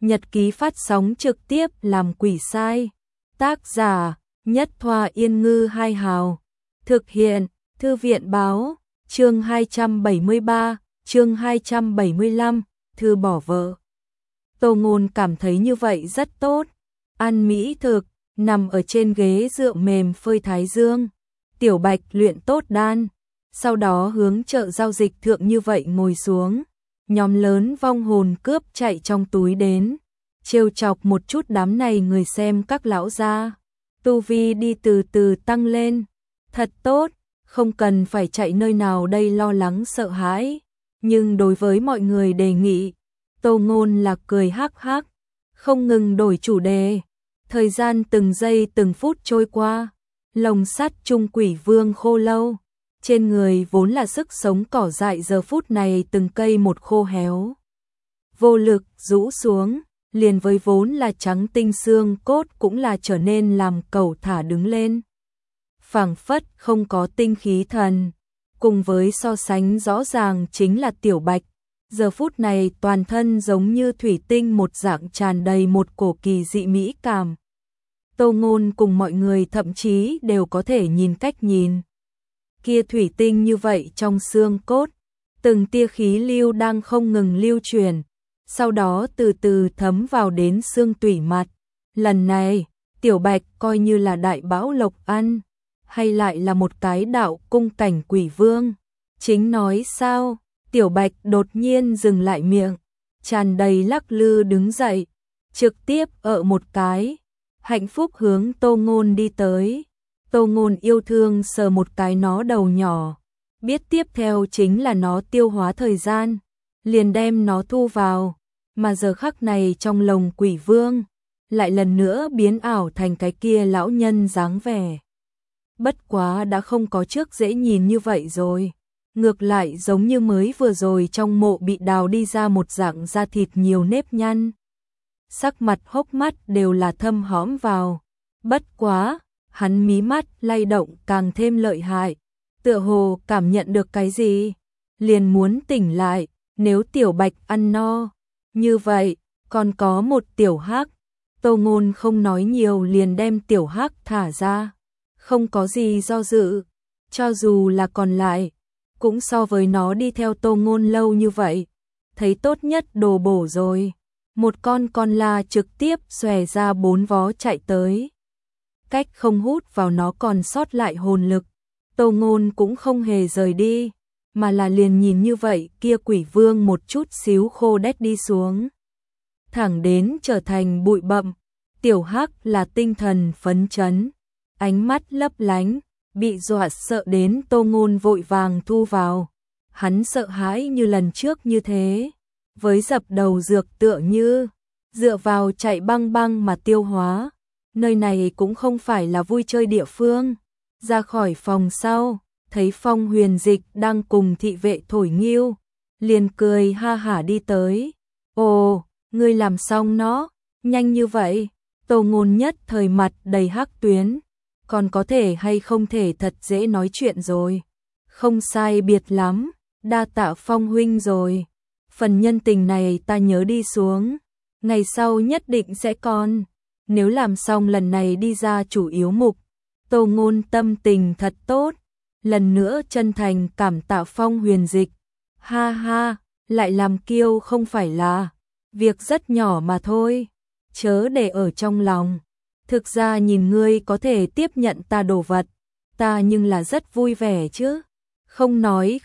Nhật ký phát sóng trực tiếp làm quỷ sai. Tác giả Nhất Thoa Yên Ngư Hai Hào. Thực hiện Thư viện Báo. Chương 273, chương 275, thư bỏ vợ. Tô Ngôn cảm thấy như vậy rất tốt. Ăn mỹ thực, nằm ở trên ghế dựa mềm phơi thái dương. Tiểu Bạch luyện tốt đan, sau đó hướng chợ giao dịch thượng như vậy ngồi xuống. Nhóm lớn vong hồn cướp chạy trong túi đến, trêu chọc một chút đám này người xem các lão gia. Tu vi đi từ từ tăng lên, thật tốt, không cần phải chạy nơi nào đây lo lắng sợ hãi. Nhưng đối với mọi người đề nghị, Tô Ngôn là cười hắc hắc, không ngừng đổi chủ đề. Thời gian từng giây từng phút trôi qua, lồng sắt trung quỷ vương khô lâu. Trên người vốn là sức sống cỏ dại giờ phút này từng cây một khô héo. Vô lực rũ xuống, liền với vốn là trắng tinh xương cốt cũng là trở nên làm cẩu thả đứng lên. Phảng phất không có tinh khí thần, cùng với so sánh rõ ràng chính là Tiểu Bạch. Giờ phút này toàn thân giống như thủy tinh một dạng tràn đầy một cổ kỳ dị mỹ cảm. Tô Ngôn cùng mọi người thậm chí đều có thể nhìn cách nhìn. Kia thủy tinh như vậy trong xương cốt, từng tia khí lưu đang không ngừng lưu truyền, sau đó từ từ thấm vào đến xương tủy mặt. Lần này, Tiểu Bạch coi như là đại bão lộc ăn, hay lại là một cái đạo cung cảnh quỷ vương. Chính nói sao, Tiểu Bạch đột nhiên dừng lại miệng, tràn đầy lắc lư đứng dậy, trực tiếp ở một cái, hạnh phúc hướng Tô Ngôn đi tới. Tô Ngôn yêu thương sờ một cái nó đầu nhỏ, biết tiếp theo chính là nó tiêu hóa thời gian, liền đem nó thu vào, mà giờ khắc này trong lồng quỷ vương, lại lần nữa biến ảo thành cái kia lão nhân dáng vẻ. Bất quá đã không có trước dễ nhìn như vậy rồi, ngược lại giống như mới vừa rồi trong mộ bị đào đi ra một dạng da thịt nhiều nếp nhăn. Sắc mặt hốc mắt đều là thâm hõm vào, bất quá, hắn mí mắt lay động càng thêm lợi hại, tựa hồ cảm nhận được cái gì, liền muốn tỉnh lại. Nếu Tiểu Bạch ăn no, như vậy, còn có một tiểu hắc. Tô Ngôn không nói nhiều liền đem tiểu hắc thả ra, không có gì do dự, cho dù là còn lại, cũng so với nó đi theo Tô Ngôn lâu như vậy, thấy tốt nhất đồ bổ rồi. Một con la trực tiếp xòe ra 4 vó chạy tới. Cách không hút vào nó còn sót lại hồn lực, Tô Ngôn cũng không hề rời đi, mà là liền nhìn như vậy kia quỷ vương một chút xíu khô đét đi xuống, thẳng đến trở thành bụi bặm. Tiểu hắc là tinh thần phấn chấn, ánh mắt lấp lánh, bị dọa sợ đến Tô Ngôn vội vàng thu vào. Hắn sợ hãi như lần trước như thế, với dập đầu dược tựa như dựa vào chạy băng băng mà tiêu hóa. Nơi này cũng không phải là vui chơi địa phương. Ra khỏi phòng sau, thấy Phong Huyền Dịch đang cùng thị vệ thổi nghiêu, liền cười ha hả đi tới. Ồ, ngươi làm xong nó, nhanh như vậy. Tô Ngôn nhất thời mặt đầy hắc tuyến, còn có thể hay không thể thật dễ nói chuyện rồi. Không sai biệt lắm, đa tạ Phong huynh rồi. Phần nhân tình này ta nhớ đi xuống, ngày sau nhất định sẽ còn. Nếu làm xong lần này đi ra chủ yếu mục, Tô Ngôn tâm tình thật tốt, lần nữa chân thành cảm tạ Phong Huyền Dịch. Ha ha, lại làm kiêu không phải là việc rất nhỏ mà thôi, chớ để ở trong lòng. Thực ra nhìn ngươi có thể tiếp nhận ta đồ vật, ta nhưng là rất vui vẻ chứ. Không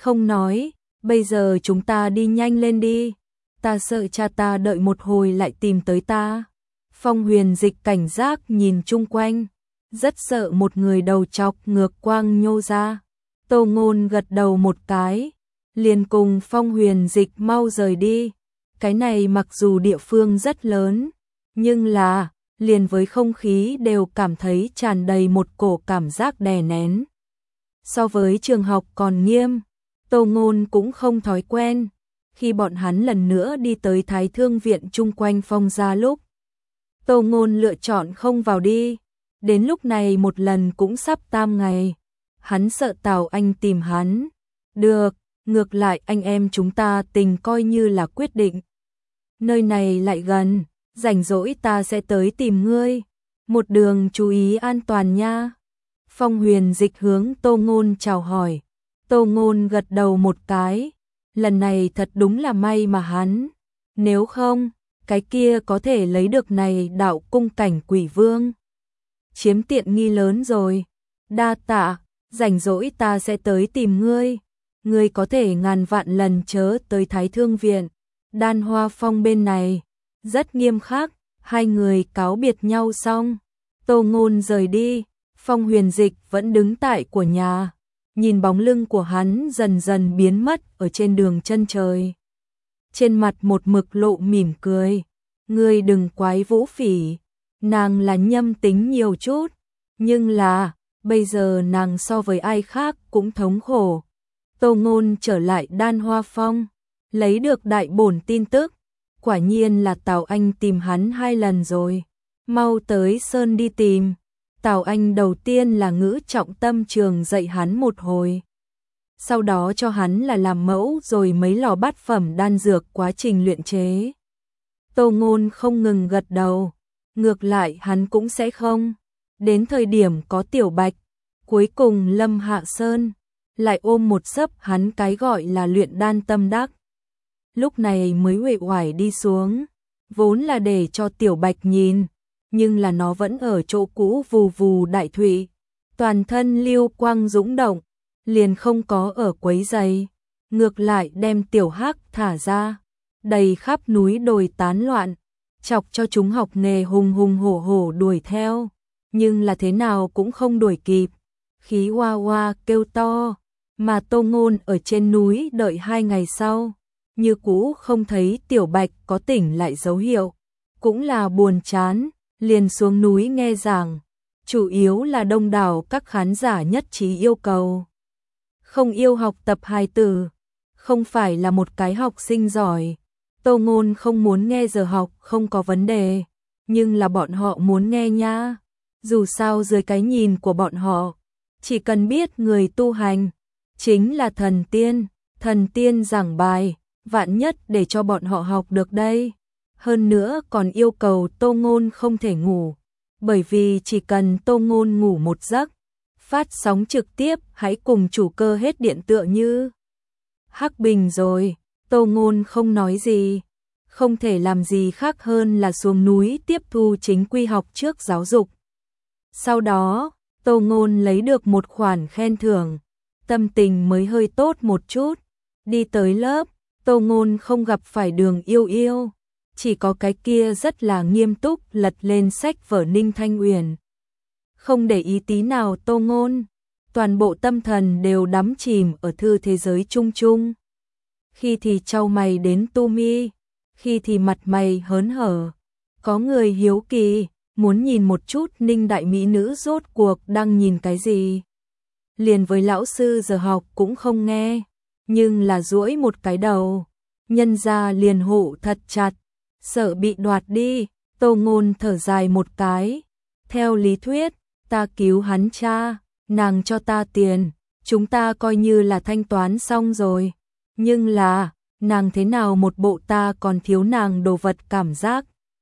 nói, bây giờ chúng ta đi nhanh lên đi, ta sợ cha ta đợi một hồi lại tìm tới ta. Phong Huyền Dịch cảnh giác nhìn chung quanh, rất sợ một người đầu chọc ngược quang nhô ra. Tô Ngôn gật đầu một cái, liền cùng Phong Huyền Dịch mau rời đi. Cái này mặc dù địa phương rất lớn, nhưng là, liền với không khí đều cảm thấy tràn đầy một cổ cảm giác đè nén. So với trường học còn nghiêm, Tô Ngôn cũng không thói quen. Khi bọn hắn lần nữa đi tới Thái Thương viện chung quanh Phong gia lúc, Tô Ngôn lựa chọn không vào đi. Đến lúc này một lần cũng sắp tam ngày, hắn sợ Tào Anh tìm hắn. Được, ngược lại anh em chúng ta tình coi như là quyết định. Nơi này lại gần, rảnh rỗi ta sẽ tới tìm ngươi. Một đường chú ý an toàn nha. Phong Huyền Dịch hướng Tô Ngôn chào hỏi. Tô Ngôn gật đầu một cái. Lần này thật đúng là may mà hắn. Nếu không, cái kia có thể lấy được này đạo cung cảnh quỷ vương. Chiếm tiện nghi lớn rồi. Đa tạ, rảnh rỗi ta sẽ tới tìm ngươi. Ngươi có thể ngàn vạn lần chớ tới Thái Thương Viện. Đan Hoa Phong bên này rất nghiêm khắc. Hai người cáo biệt nhau xong, Tô Ngôn rời đi. Phong Huyền Dịch vẫn đứng tại của nhà, nhìn bóng lưng của hắn dần dần biến mất ở trên đường chân trời. Trên mặt một mực lộ mỉm cười. Ngươi đừng quái Vũ Phỉ, nàng là nhâm tính nhiều chút, nhưng là bây giờ nàng so với ai khác cũng thống khổ. Tô Ngôn trở lại Đan Hoa Phong, lấy được đại bổn tin tức. Quả nhiên là Tào Anh tìm hắn 2 lần rồi. Mau tới Sơn đi tìm. Tào Anh đầu tiên là ngữ trọng tâm trường dạy hắn một hồi. Sau đó cho hắn là làm mẫu rồi mấy lò bát phẩm đan dược quá trình luyện chế. Tô Ngôn không ngừng gật đầu. Ngược lại hắn cũng sẽ không. Đến thời điểm có Tiểu Bạch, cuối cùng Lâm Hạ Sơn lại ôm một sấp hắn cái gọi là luyện đan tâm đắc. Lúc này mới uể oải đi xuống, vốn là để cho Tiểu Bạch nhìn, nhưng là nó vẫn ở chỗ cũ vù vù đại thụy, toàn thân lưu quang dũng động, liền không có ở quấy giày, ngược lại đem Tiểu Hắc thả ra, đầy khắp núi đồi tán loạn, chọc cho chúng học nghề hùng hùng hổ hổ đuổi theo, nhưng là thế nào cũng không đuổi kịp, khí hoa hoa kêu to, mà Tô Ngôn ở trên núi đợi 2 ngày sau. Như cũ không thấy Tiểu Bạch có tỉnh lại dấu hiệu, cũng là buồn chán, liền xuống núi nghe giảng, chủ yếu là đông đảo các khán giả nhất trí yêu cầu. Không yêu học tập hài tử, không phải là một cái học sinh giỏi. Tô Ngôn không muốn nghe giờ học không có vấn đề, nhưng là bọn họ muốn nghe nha. Dù sao dưới cái nhìn của bọn họ, chỉ cần biết người tu hành chính là thần tiên giảng bài. Vạn nhất để cho bọn họ học được đây. Hơn nữa còn yêu cầu Tô Ngôn không thể ngủ, bởi vì chỉ cần Tô Ngôn ngủ một giấc, phát sóng trực tiếp hãy cùng chủ cơ hết điện tựa như Hắc Bình rồi. Tô Ngôn không nói gì, không thể làm gì khác hơn là xuống núi tiếp thu chính quy học trước giáo dục. Sau đó, Tô Ngôn lấy được một khoản khen thưởng, tâm tình mới hơi tốt một chút. Đi tới lớp, Tô Ngôn không gặp phải Đường Yêu Yêu, chỉ có cái kia rất là nghiêm túc lật lên sách vở Ninh Thanh Uyển. Không để ý tí nào Tô Ngôn, toàn bộ tâm thần đều đắm chìm ở thư thế giới chung chung. Khi thì chau mày đến tu mi, khi thì mặt mày hớn hở. Có người hiếu kỳ, muốn nhìn một chút Ninh đại mỹ nữ rốt cuộc đang nhìn cái gì. Liền với lão sư giờ học cũng không nghe, nhưng là duỗi một cái đầu, nhân ra liền hộ thật chặt, sợ bị đoạt đi. Tô Ngôn thở dài một cái, theo lý thuyết, ta cứu hắn cha, nàng cho ta tiền, chúng ta coi như là thanh toán xong rồi, nhưng là, nàng thế nào một bộ ta còn thiếu nàng đồ vật cảm giác.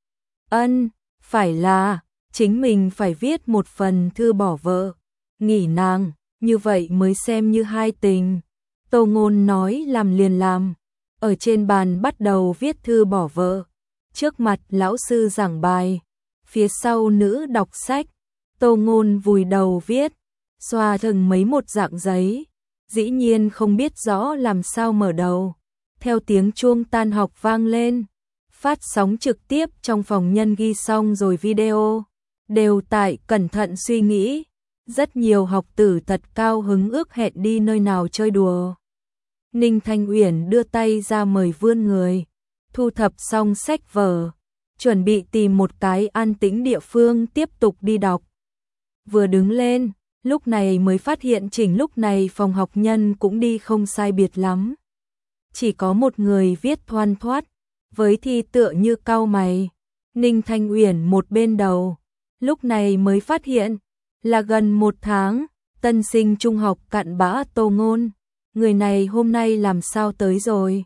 Phải là, chính mình phải viết một phần thư bỏ vợ, nghỉ nàng, như vậy mới xem như hai tình. Tô Ngôn nói làm liền làm, ở trên bàn bắt đầu viết thư bỏ vợ, trước mặt lão sư giảng bài, phía sau nữ đọc sách. Tô Ngôn vùi đầu viết, xoa thừng mấy một dạng giấy, dĩ nhiên không biết rõ làm sao mở đầu. Theo tiếng chuông tan học vang lên, phát sóng trực tiếp trong phòng nhân ghi xong rồi video, đều tại cẩn thận suy nghĩ. Rất nhiều học tử thật cao hứng ước hẹn đi nơi nào chơi đùa. Ninh Thanh Uyển đưa tay ra mời vươn người, thu thập xong sách vở, chuẩn bị tìm một cái an tĩnh địa phương tiếp tục đi đọc. Vừa đứng lên, lúc này mới phát hiện chỉnh lúc này phòng học nhân cũng đi không sai biệt lắm. Chỉ có một người viết thoăn thoắt, với thi tựa như cau mày. Ninh Thanh Uyển một bên đầu, lúc này mới phát hiện là gần 1 tháng, tân sinh trung học cặn bã Tô Ngôn. Người này hôm nay làm sao tới rồi?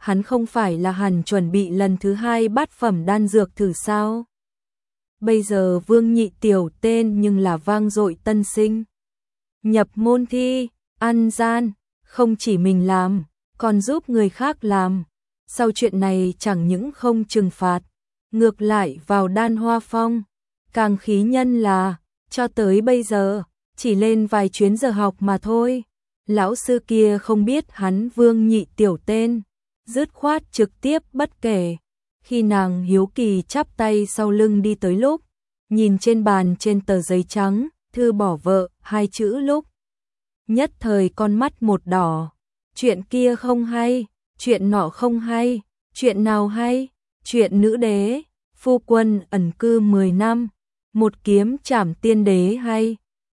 hắn không phải là hẳn chuẩn bị lần thứ 2 bát phẩm đan dược thử sao? Bây giờ Vương Nhị Tiểu tên nhưng là vang dội tân sinh. Nhập môn thi, ăn gian, không chỉ mình làm, còn giúp người khác làm. Sau chuyện này chẳng những không trừng phạt, ngược lại vào Đan Hoa Phong. Càng khí nhân là, cho tới bây giờ, chỉ lên vài chuyến giờ học mà thôi. Lão sư kia không biết hắn Vương Nhị Tiểu tên, dứt khoát trực tiếp bất kể. Khi nàng hiếu kỳ chắp tay sau lưng đi tới lúc, nhìn trên bàn trên tờ giấy trắng, thư bỏ vợ, 2 chữ lúc. Nhất thời con mắt một đỏ, chuyện kia không hay, chuyện nọ không hay, chuyện nào hay, chuyện nữ đế, phu quân ẩn cư 10 năm, một kiếm trảm tiên đế hay.